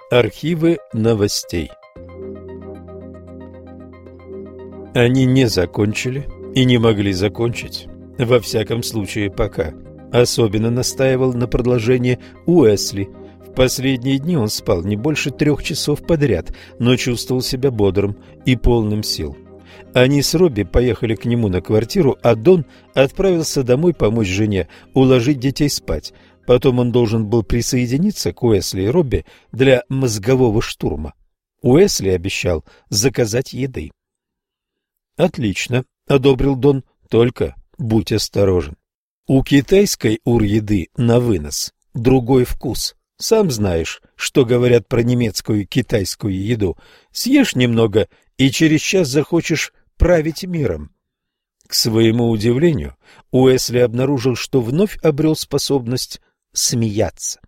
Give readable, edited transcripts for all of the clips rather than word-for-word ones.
Архивы новостей. Они не закончили и не могли закончить, во всяком случае пока. Особенно настаивал на продолжении Уэсли. В последние дни он спал не больше 3 часов подряд, но чувствовал себя бодрым и полным сил. Они с Робби поехали к нему на квартиру, а Дон отправился домой помочь жене уложить детей спать. Потом он должен был присоединиться к Уэсли и Робби для мозгового штурма. Уэсли обещал заказать еды. «Отлично», — одобрил Дон, — «только будь осторожен. У китайской ур-еды на вынос другой вкус. Сам знаешь, что говорят про немецкую китайскую еду. Съешь немного, и через час захочешь править миром». К своему удивлению, Уэсли обнаружил, что вновь обрел способность смеяться.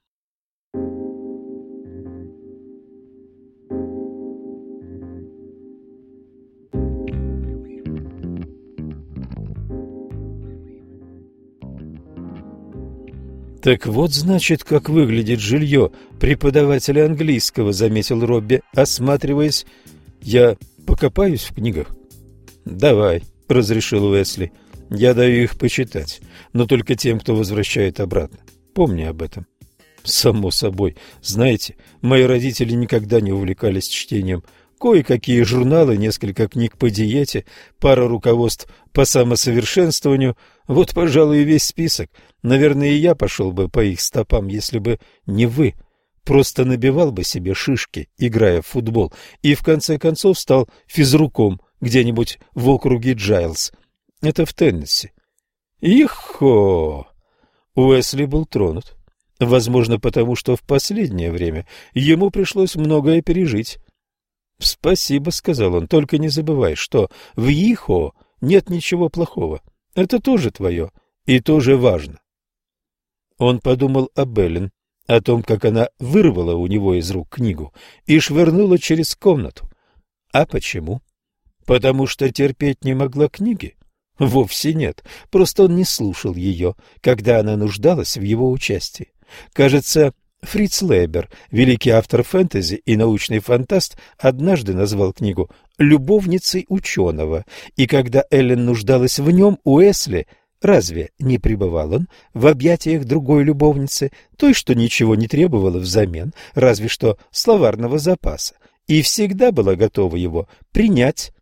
«Так вот, значит, как выглядит жилье преподавателя английского», — заметил Робби, осматриваясь. «Я покопаюсь в книгах?» «Давай», — разрешил Уэсли. «Я даю их почитать, но только тем, кто возвращает обратно. Помни об этом». «Само собой. Знаете, мои родители никогда не увлекались чтением. Кое-какие журналы, несколько книг по диете, пара руководств по самосовершенствованию. Вот, пожалуй, и весь список. Наверное, и я пошел бы по их стопам, если бы не вы. Просто набивал бы себе шишки, играя в футбол, и в конце концов стал физруком где-нибудь в округе Джайлз. Это в Теннесси». «Ихо!» Уэсли был тронут. Возможно, потому что в последнее время ему пришлось многое пережить. «Спасибо», — сказал он, — «только не забывай, что в Ихо нет ничего плохого. Это тоже твое и тоже важно». Он подумал об Эллен, о том, как она вырвала у него из рук книгу и швырнула через комнату. А почему? Потому что терпеть не могла книги? Вовсе нет, просто он не слушал ее, когда она нуждалась в его участии. Кажется, Фриц Лейбер, великий автор фэнтези и научный фантаст, однажды назвал книгу «любовницей ученого», и когда Эллен нуждалась в нем, Уэсли, разве не пребывал он в объятиях другой любовницы, той, что ничего не требовала взамен, разве что словарного запаса, и всегда была готова его принять?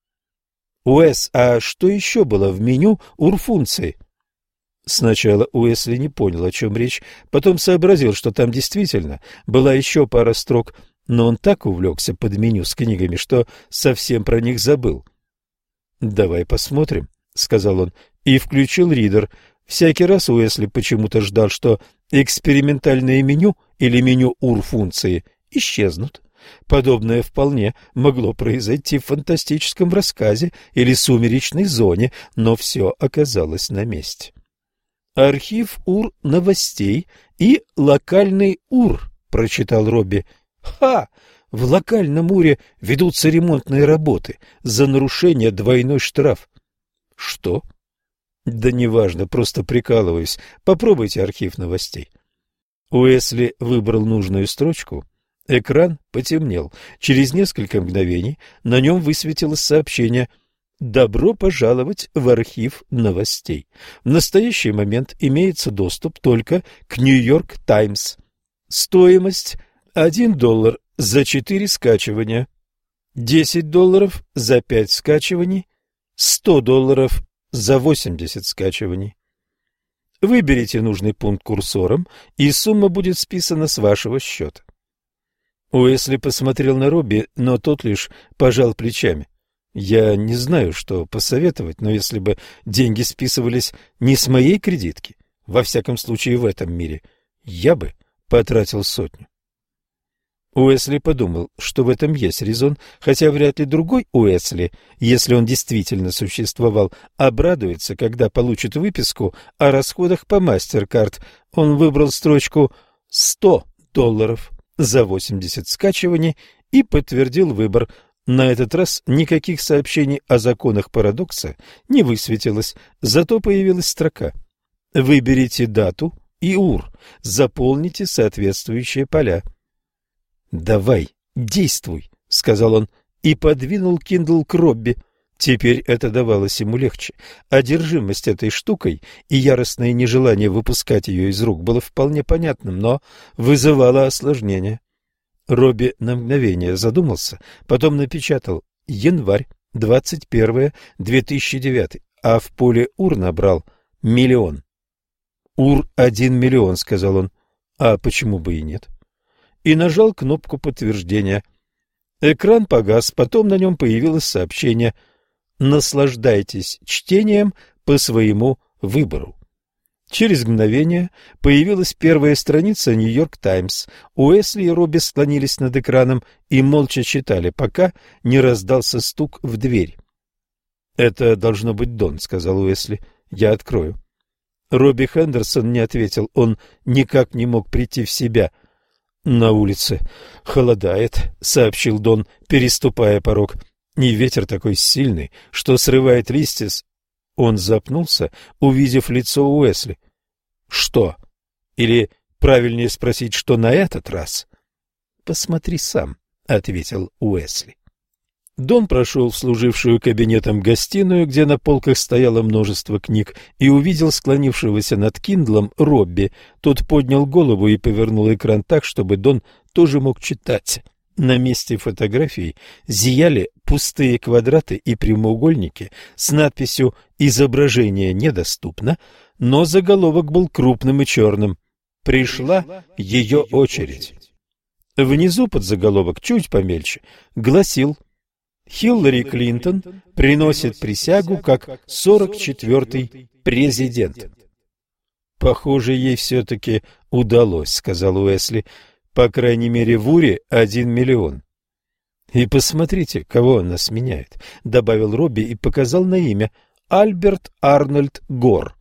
«Уэс, а что еще было в меню урфунции?» Сначала Уэсли не понял, о чем речь, потом сообразил, что там действительно была еще пара строк, но он так увлекся под меню с книгами, что совсем про них забыл. «Давай посмотрим», — сказал он, и включил ридер. Всякий раз Уэсли почему-то ждал, что экспериментальное меню или меню ур-функции исчезнут. Подобное вполне могло произойти в фантастическом рассказе или сумеречной зоне, но все оказалось на месте. «Архив УР новостей и локальный УР», — прочитал Робби. «Ха! В локальном УРе ведутся ремонтные работы. За нарушение двойной штраф». «Что?» «Да неважно, просто прикалываюсь. Попробуйте архив новостей». Уэсли выбрал нужную строчку. Экран потемнел. Через несколько мгновений на нем высветилось сообщение: «Добро пожаловать в архив новостей. В настоящий момент имеется доступ только к Нью-Йорк Таймс. Стоимость $1 за 4 скачивания, $10 за 5 скачиваний, $100 за 80 скачиваний. Выберите нужный пункт курсором, и сумма будет списана с вашего счета». Уэсли посмотрел на Робби, но тот лишь пожал плечами. «Я не знаю, что посоветовать, но если бы деньги списывались не с моей кредитки, во всяком случае в этом мире, я бы потратил 100». Уэсли подумал, что в этом есть резон, хотя вряд ли другой Уэсли, если он действительно существовал, обрадуется, когда получит выписку о расходах по MasterCard. Он выбрал строчку $100 за 80 скачиваний и подтвердил выбор. На этот раз никаких сообщений о законах парадокса не высветилось, зато появилась строка: «Выберите дату и УР, заполните соответствующие поля». «Давай, действуй», — сказал он, и подвинул Kindle к Робби. Теперь это давалось ему легче. Одержимость этой штукой и яростное нежелание выпускать ее из рук было вполне понятным, но вызывало осложнения. Робби на мгновение задумался, потом напечатал «Январь, 21 2009», а в поле УР набрал 1 миллион. «УР 1 миллион», — сказал он, — «а почему бы и нет?» И нажал кнопку подтверждения. Экран погас, потом на нем появилось сообщение: «Наслаждайтесь чтением по своему выбору». Через мгновение появилась первая страница «Нью-Йорк Таймс». Уэсли и Робби склонились над экраном и молча читали, пока не раздался стук в дверь. «Это должно быть Дон», — сказал Уэсли. «Я открою». Робби Хендерсон не ответил, он никак не мог прийти в себя. «На улице холодает», — сообщил Дон, переступая порог. «И ветер такой сильный, что срывает листья с...» Он запнулся, увидев лицо Уэсли. «Что? Или правильнее спросить, что на этот раз?» «Посмотри сам», — ответил Уэсли. Дон прошел в служившую кабинетом гостиную, где на полках стояло множество книг, и увидел склонившегося над Киндлом Робби. Тот поднял голову и повернул экран так, чтобы Дон тоже мог читать. На месте фотографий зияли пустые квадраты и прямоугольники с надписью «Изображение недоступно», но заголовок был крупным и черным. «Пришла ее очередь». Внизу подзаголовок, чуть помельче, гласил: «Хиллари Клинтон приносит присягу как 44-й президент». «Похоже, ей все-таки удалось», — сказал Уэсли. «По крайней мере, в УРе 1 миллион». «И посмотрите, кого она сменяет», — добавил Робби и показал на имя: Альберт Арнольд Гор.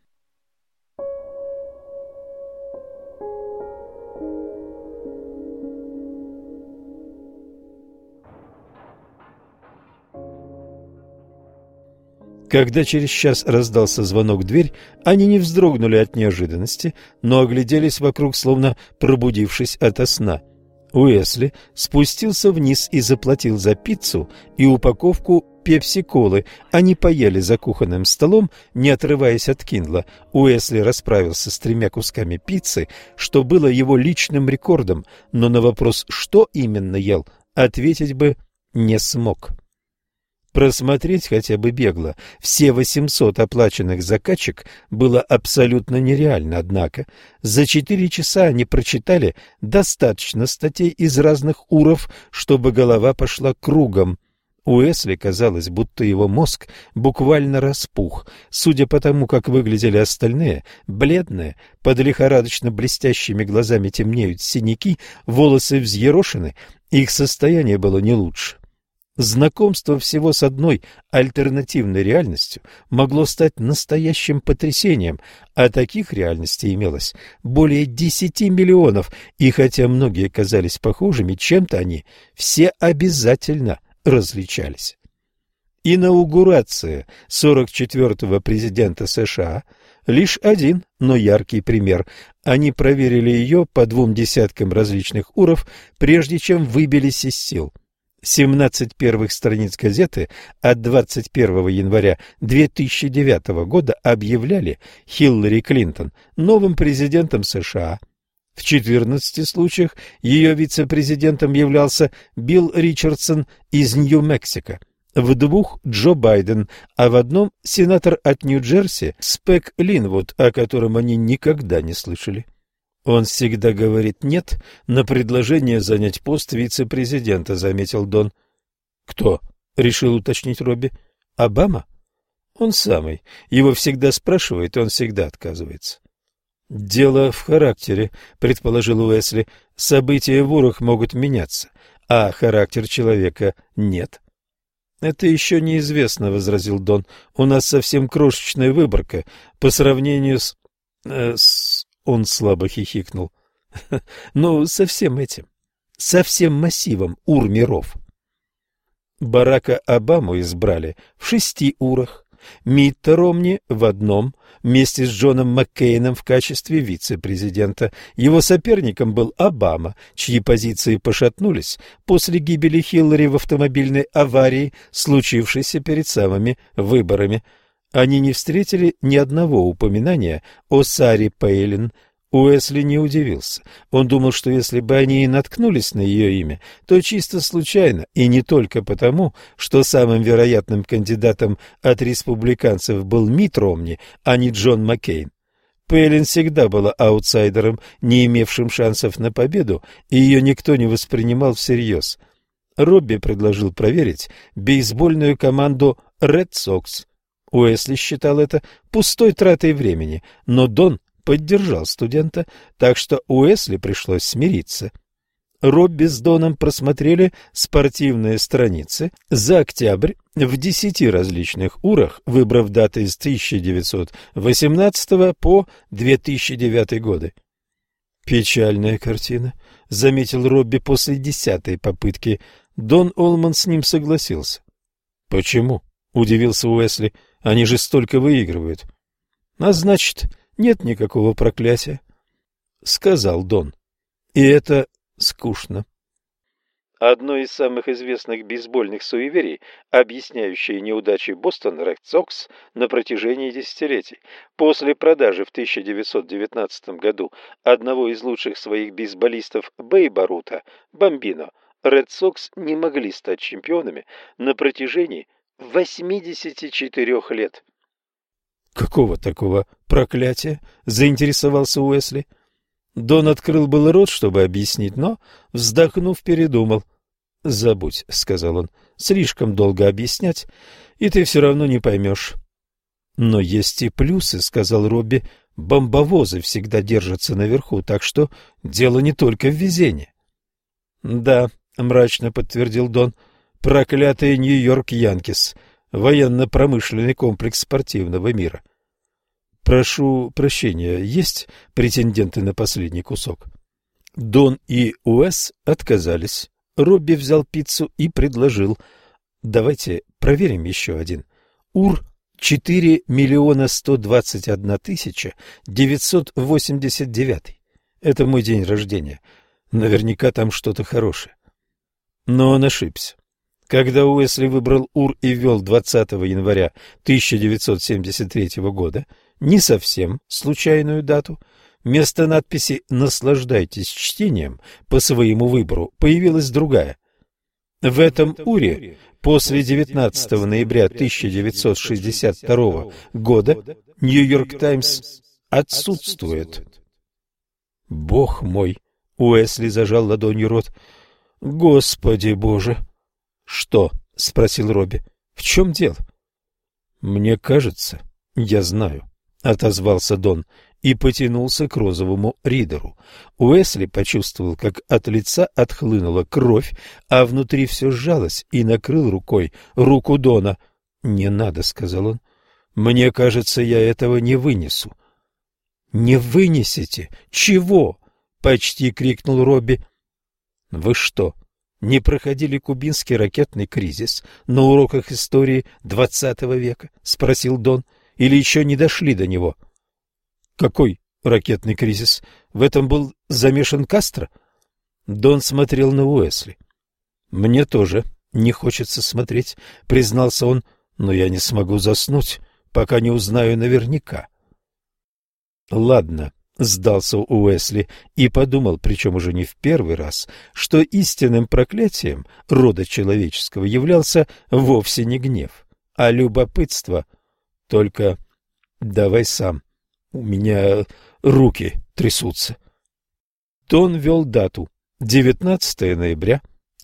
Когда через час раздался звонок в дверь, они не вздрогнули от неожиданности, но огляделись вокруг, словно пробудившись ото сна. Уэсли спустился вниз и заплатил за пиццу и упаковку пепси-колы. Они поели за кухонным столом, не отрываясь от Киндла. Уэсли расправился с 3 кусками пиццы, что было его личным рекордом, но на вопрос, что именно ел, ответить бы не смог. Просмотреть хотя бы бегло все 800 оплаченных закачек было абсолютно нереально, однако за 4 часа они прочитали достаточно статей из разных УРов, чтобы голова пошла кругом. Уэсли казалось, будто его мозг буквально распух. Судя по тому, как выглядели остальные, бледные, под лихорадочно блестящими глазами темнеют синяки, волосы взъерошены, их состояние было не лучше. Знакомство всего с одной альтернативной реальностью могло стать настоящим потрясением, а таких реальностей имелось более 10 миллионов, и хотя многие казались похожими, чем-то они все обязательно различались. Инаугурация 44-го президента США – лишь один, но яркий пример. Они проверили ее по 2 десяткам различных УРов, прежде чем выбились из сил. 17 первых страниц газеты от 21 января 2009 года объявляли Хиллари Клинтон новым президентом США. В 14 случаях ее вице-президентом являлся Билл Ричардсон из Нью-Мексико, в 2 Джо Байден, а в 1 сенатор от Нью-Джерси Спек Линвуд, о котором они никогда не слышали. «Он всегда говорит «нет» на предложение занять пост вице-президента», — заметил Дон. «Кто?» — решил уточнить Робби. «Обама?» «Он самый. Его всегда спрашивают, и он всегда отказывается». «Дело в характере», — предположил Уэсли. «События в УРах могут меняться, а характер человека нет». «Это еще неизвестно», — возразил Дон. «У нас совсем крошечная выборка по сравнению с...» Он слабо хихикнул. «Ну, со всем этим, со всем массивом УР-миров». Барака Обаму избрали в 6 УРах, Митта Ромни в одном, вместе с Джоном Маккейном в качестве вице-президента. Его соперником был Обама, чьи позиции пошатнулись после гибели Хиллари в автомобильной аварии, случившейся перед самыми выборами. Они не встретили ни одного упоминания о Саре Пейлин. Уэсли не удивился. Он думал, что если бы они и наткнулись на ее имя, то чисто случайно, и не только потому, что самым вероятным кандидатом от республиканцев был Митт Ромни, а не Джон Маккейн. Пейлин всегда была аутсайдером, не имевшим шансов на победу, и ее никто не воспринимал всерьез. Робби предложил проверить бейсбольную команду Red Sox. Уэсли считал это пустой тратой времени, но Дон поддержал студента, так что Уэсли пришлось смириться. Робби с Доном просмотрели спортивные страницы за октябрь в 10 различных урах, выбрав даты с 1918 по 2009 годы. «Печальная картина», — заметил Робби после 10-й попытки. Дон Олман с ним согласился. «Почему?» — удивился Уэсли. «Они же столько выигрывают». «А значит, нет никакого проклятия», — сказал Дон. «И это скучно». Одно из самых известных бейсбольных суеверий, объясняющее неудачи Бостон Ред Сокс на протяжении десятилетий. После продажи в 1919 году одного из лучших своих бейсболистов Бейба Рута, Бамбино, Ред Сокс не могли стать чемпионами на протяжении 84 лет. «Какого такого проклятия?» — заинтересовался Уэсли. Дон открыл был рот, чтобы объяснить, но, вздохнув, передумал. «Забудь», — сказал он, — «слишком долго объяснять, и ты все равно не поймешь». «Но есть и плюсы», — сказал Робби. «Бомбовозы всегда держатся наверху, так что дело не только в везении». «Да», — мрачно подтвердил Дон, — «проклятые Нью-Йорк Янкис, военно-промышленный комплекс спортивного мира». «Прошу прощения, есть претенденты на последний кусок?» Дон и Уэс отказались. Робби взял пиццу и предложил: «Давайте проверим еще один. УР 4 121 989. Это мой день рождения. Наверняка там что-то хорошее». Но он ошибся. Когда Уэсли выбрал УР и ввел 20 января 1973 года, не совсем случайную дату, вместо надписи «Наслаждайтесь чтением» по своему выбору появилась другая. В этом УРе после 19 ноября 1962 года «Нью-Йорк Таймс» отсутствует. «Бог мой!» — Уэсли зажал ладонью рот. «Господи Боже!» «Что?» — спросил Робби. «В чем дело?» «Мне кажется, я знаю», — отозвался Дон и потянулся к розовому ридеру. Уэсли почувствовал, как от лица отхлынула кровь, а внутри все сжалось, и накрыл рукой руку Дона. «Не надо», — сказал он. «Мне кажется, я этого не вынесу». «Не вынесете? Чего?» — почти крикнул Робби. «Вы что, не проходили кубинский ракетный кризис на уроках истории XX века?» — спросил Дон. «Или еще не дошли до него?» «Какой ракетный кризис? В этом был замешан Кастро?» Дон смотрел на Уэсли. «Мне тоже не хочется смотреть», — признался он, — «но я не смогу заснуть, пока не узнаю наверняка». «Ладно», — сдался Уэсли и подумал, причем уже не в первый раз, что истинным проклятием рода человеческого являлся вовсе не гнев, а любопытство. «Только давай сам, у меня руки трясутся». Дон ввел дату — 19 ноября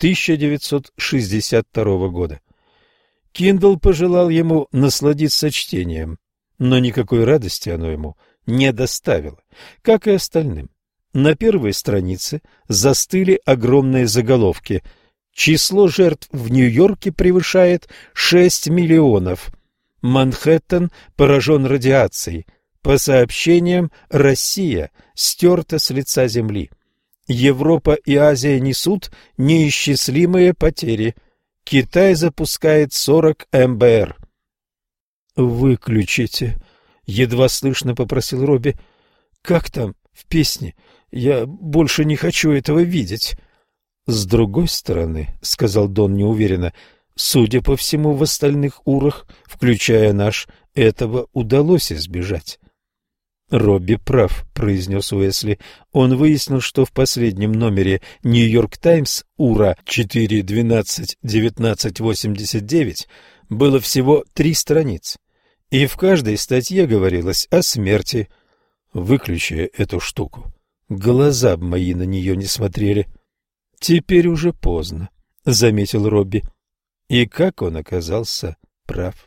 1962 года. Киндл пожелал ему насладиться чтением, но никакой радости оно ему не доставило, как и остальным. На первой странице застыли огромные заголовки: «Число жертв в Нью-Йорке превышает 6 миллионов», «Манхэттен поражен радиацией», «По сообщениям, Россия стерта с лица земли», «Европа и Азия несут неисчислимые потери», «Китай запускает 40 МБР». «Выключите», — едва слышно попросил Робби. «Как там в песне? Я больше не хочу этого видеть». «С другой стороны», — сказал Дон неуверенно, — «судя по всему, в остальных урах, включая наш, этого удалось избежать». «Робби прав», — произнес Уэсли. Он выяснил, что в последнем номере «Нью-Йорк Таймс» ура 4.12.1989 было всего 3 страницы, и в каждой статье говорилось о смерти. «Выключи эту штуку. Глаза б мои на нее не смотрели». «Теперь уже поздно», — заметил Робби. И как он оказался прав.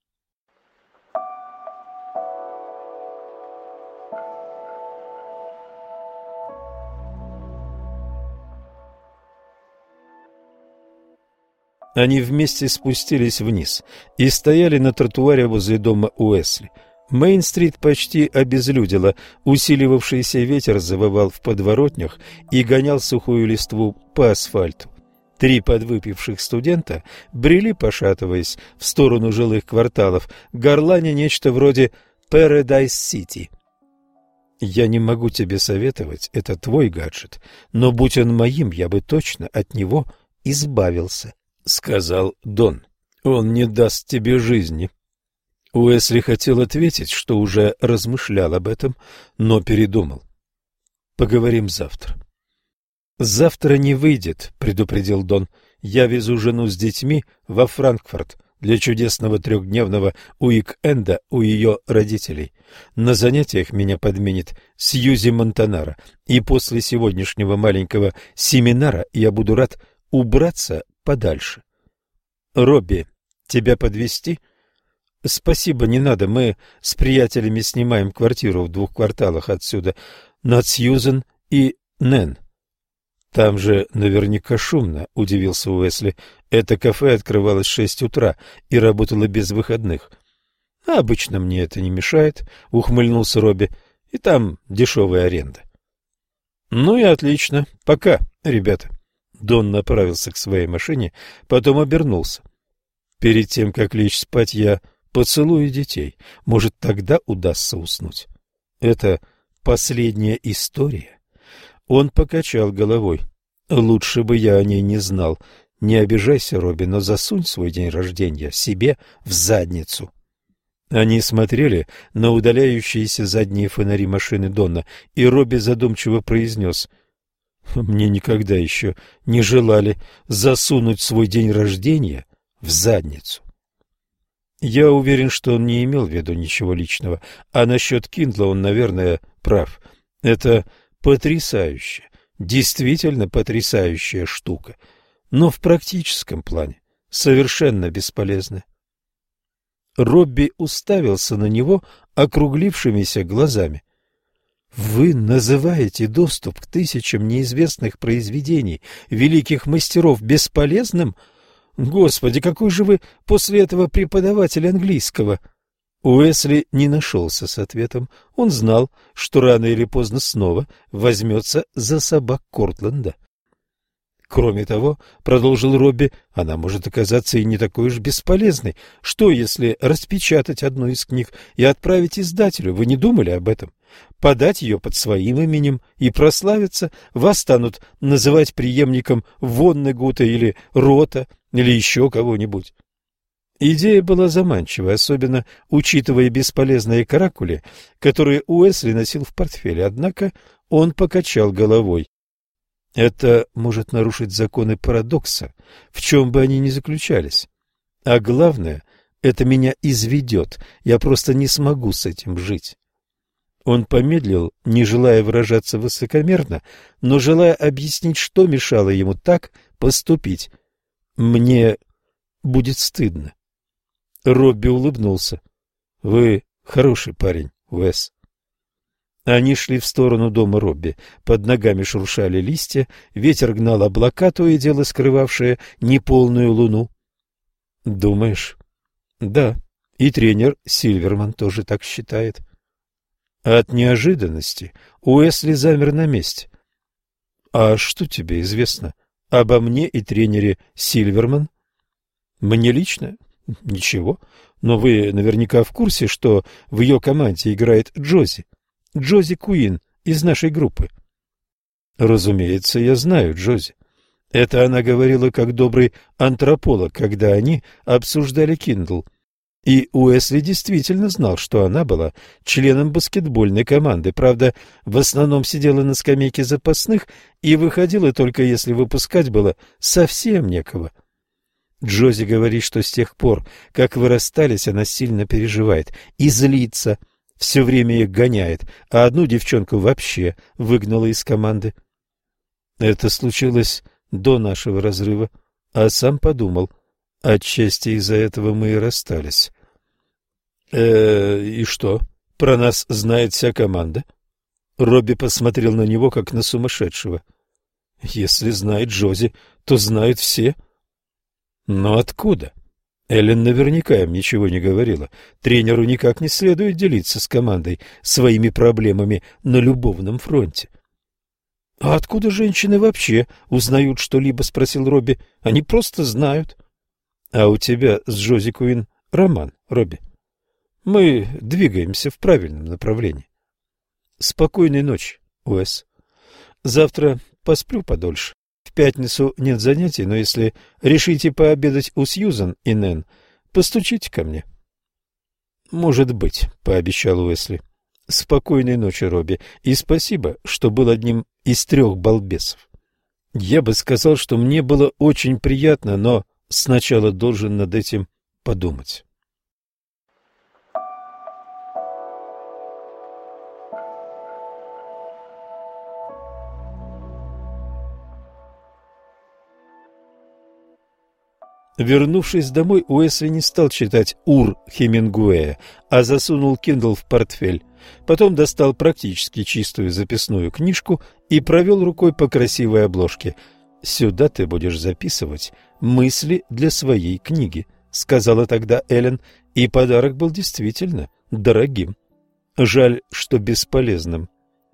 Они вместе спустились вниз и стояли на тротуаре возле дома Уэсли. Мейн-стрит почти обезлюдила, усиливавшийся ветер завывал в подворотнях и гонял сухую листву по асфальту. 3 подвыпивших студента брели, пошатываясь, в сторону жилых кварталов, горланя нечто вроде «Paradise-City». «Я не могу тебе советовать, это твой гаджет, но будь он моим, я бы точно от него избавился», — сказал Дон. «Он не даст тебе жизни». Уэсли хотел ответить, что уже размышлял об этом, но передумал. «Поговорим завтра». «Завтра не выйдет», — предупредил Дон. «Я везу жену с детьми во Франкфурт для чудесного 3-дневного уик-энда у ее родителей. На занятиях меня подменит Сьюзи Монтанара, и после сегодняшнего маленького семинара я буду рад убраться подальше. Робби, тебя подвезти?» «Спасибо, не надо. Мы с приятелями снимаем квартиру в 2 кварталах отсюда, над Сьюзен и Нэн». «Там же наверняка шумно», — удивился Уэсли. «Это кафе открывалось в 6 утра и работало без выходных». «Обычно мне это не мешает», — ухмыльнулся Робби. «И там дешевая аренда». «Ну и отлично. Пока, ребята». Дон направился к своей машине, потом обернулся. «Перед тем, как лечь спать, я поцелую детей. Может, тогда удастся уснуть. Это последняя история». Он покачал головой. «Лучше бы я о ней не знал. Не обижайся, Робби, но засунь свой день рождения себе в задницу». Они смотрели на удаляющиеся задние фонари машины Дона, и Робби задумчиво произнес: «Мне никогда еще не желали засунуть свой день рождения в задницу». Я уверен, что он не имел в виду ничего личного, а насчет Киндла он, наверное, прав. Это потрясающая, действительно потрясающая штука, но в практическом плане совершенно бесполезная. Робби уставился на него округлившимися глазами. «Вы называете доступ к тысячам неизвестных произведений великих мастеров бесполезным? Господи, какой же вы после этого преподаватель английского!» Уэсли не нашелся с ответом. Он знал, что рано или поздно снова возьмется за собак Кортленда. «Кроме того, — продолжил Робби, — она может оказаться и не такой уж бесполезной. Что, если распечатать одну из книг и отправить издателю? Вы не думали об этом? Подать ее под своим именем и прославиться? Вас станут называть преемником Воннегута или Рота или еще кого-нибудь». Идея была заманчива, особенно учитывая бесполезные каракули, которые Уэсли носил в портфеле, однако он покачал головой. «Это может нарушить законы парадокса, в чем бы они ни заключались. А главное, это меня изведет, я просто не смогу с этим жить». Он помедлил, не желая выражаться высокомерно, но желая объяснить, что мешало ему так поступить. «Мне будет стыдно». Робби улыбнулся. «Вы хороший парень, Уэс». Они шли в сторону дома Робби. Под ногами шуршали листья, ветер гнал облака, то и дело скрывавшие неполную луну. «Думаешь?» «Да, и тренер Сильверман тоже так считает». От неожиданности Уэсли замер на месте. «А что тебе известно обо мне и тренере Сильверман?» «Мне лично? Ничего. но вы наверняка в курсе, что в ее команде играет Джози. Джози Куин из нашей группы. Разумеется, я знаю Джози. Это она говорила как добрый антрополог, когда они обсуждали Kindle. И Уэсли действительно знал, что она была членом баскетбольной команды, правда, в основном сидела на скамейке запасных и выходила только если выпускать было совсем некого. Джози говорит, что с тех пор, как вы расстались, она сильно переживает и злится, все время их гоняет, а одну девчонку вообще выгнала из команды. Это случилось до нашего разрыва, а сам подумал, отчасти из-за этого мы и расстались. И что? Про нас знает вся команда? Робби посмотрел на него, как на сумасшедшего. Если знает Джози, то знают все. Но откуда? Эллен наверняка им ничего не говорила. Тренеру никак не следует делиться с командой своими проблемами на любовном фронте. — А откуда женщины вообще узнают что-либо? — спросил Робби. — Они просто знают. — А у тебя с Джози Куин роман, Робби? Мы двигаемся в правильном направлении. Спокойной ночи, Уэс. Завтра посплю подольше. В пятницу нет занятий, но если решите пообедать у Сьюзан и Нэн, постучите ко мне. Может быть, пообещал Уэсли. Спокойной ночи, Робби, и спасибо, что был одним из 3 балбесов. Я бы сказал, что мне было очень приятно, но сначала должен над этим подумать. Вернувшись домой, Уэсли не стал читать «Ур» Хемингуэя, а засунул Kindle в портфель. Потом достал практически чистую записную книжку и провел рукой по красивой обложке. «Сюда ты будешь записывать мысли для своей книги», — сказала тогда Эллен, и подарок был действительно дорогим. Жаль, что бесполезным.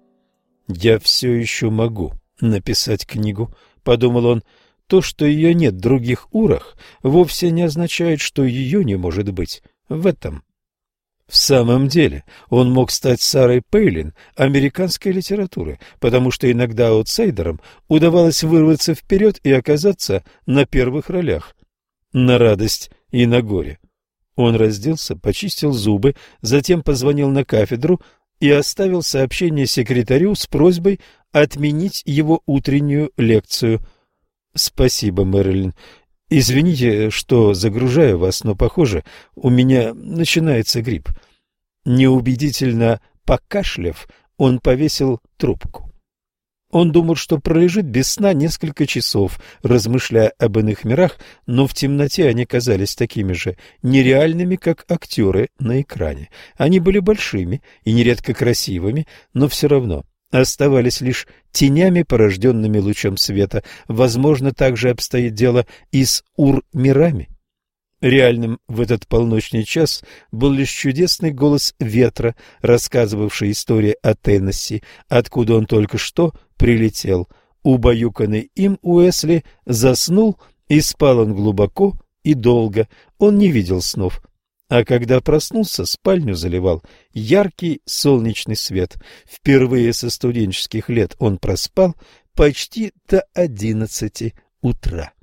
«Я все еще могу написать книгу», — подумал он. То, что ее нет в других урах, вовсе не означает, что ее не может быть в этом. В самом деле, он мог стать Сарой Пейлин американской литературы, потому что иногда аутсайдерам удавалось вырваться вперед и оказаться на первых ролях, на радость и на горе. Он разделся, почистил зубы, затем позвонил на кафедру и оставил сообщение секретарю с просьбой отменить его утреннюю лекцию. «Спасибо, Мэрилин. Извините, что загружаю вас, но, похоже, у меня начинается грипп». Неубедительно покашляв, он повесил трубку. Он думал, что пролежит без сна несколько часов, размышляя об иных мирах, но в темноте они казались такими же нереальными, как актеры на экране. Они были большими и нередко красивыми, но все равно оставались лишь тенями, порожденными лучом света. Возможно, так же обстоит дело и с Ур-мирами. Реальным в этот полночный час был лишь чудесный голос ветра, рассказывавший историю о Теннесси, откуда он только что прилетел. Убаюканный им Уэсли заснул, и спал он глубоко и долго. Он не видел снов. А когда проснулся, спальню заливал яркий солнечный свет. Впервые со студенческих лет он проспал почти до 11 утра.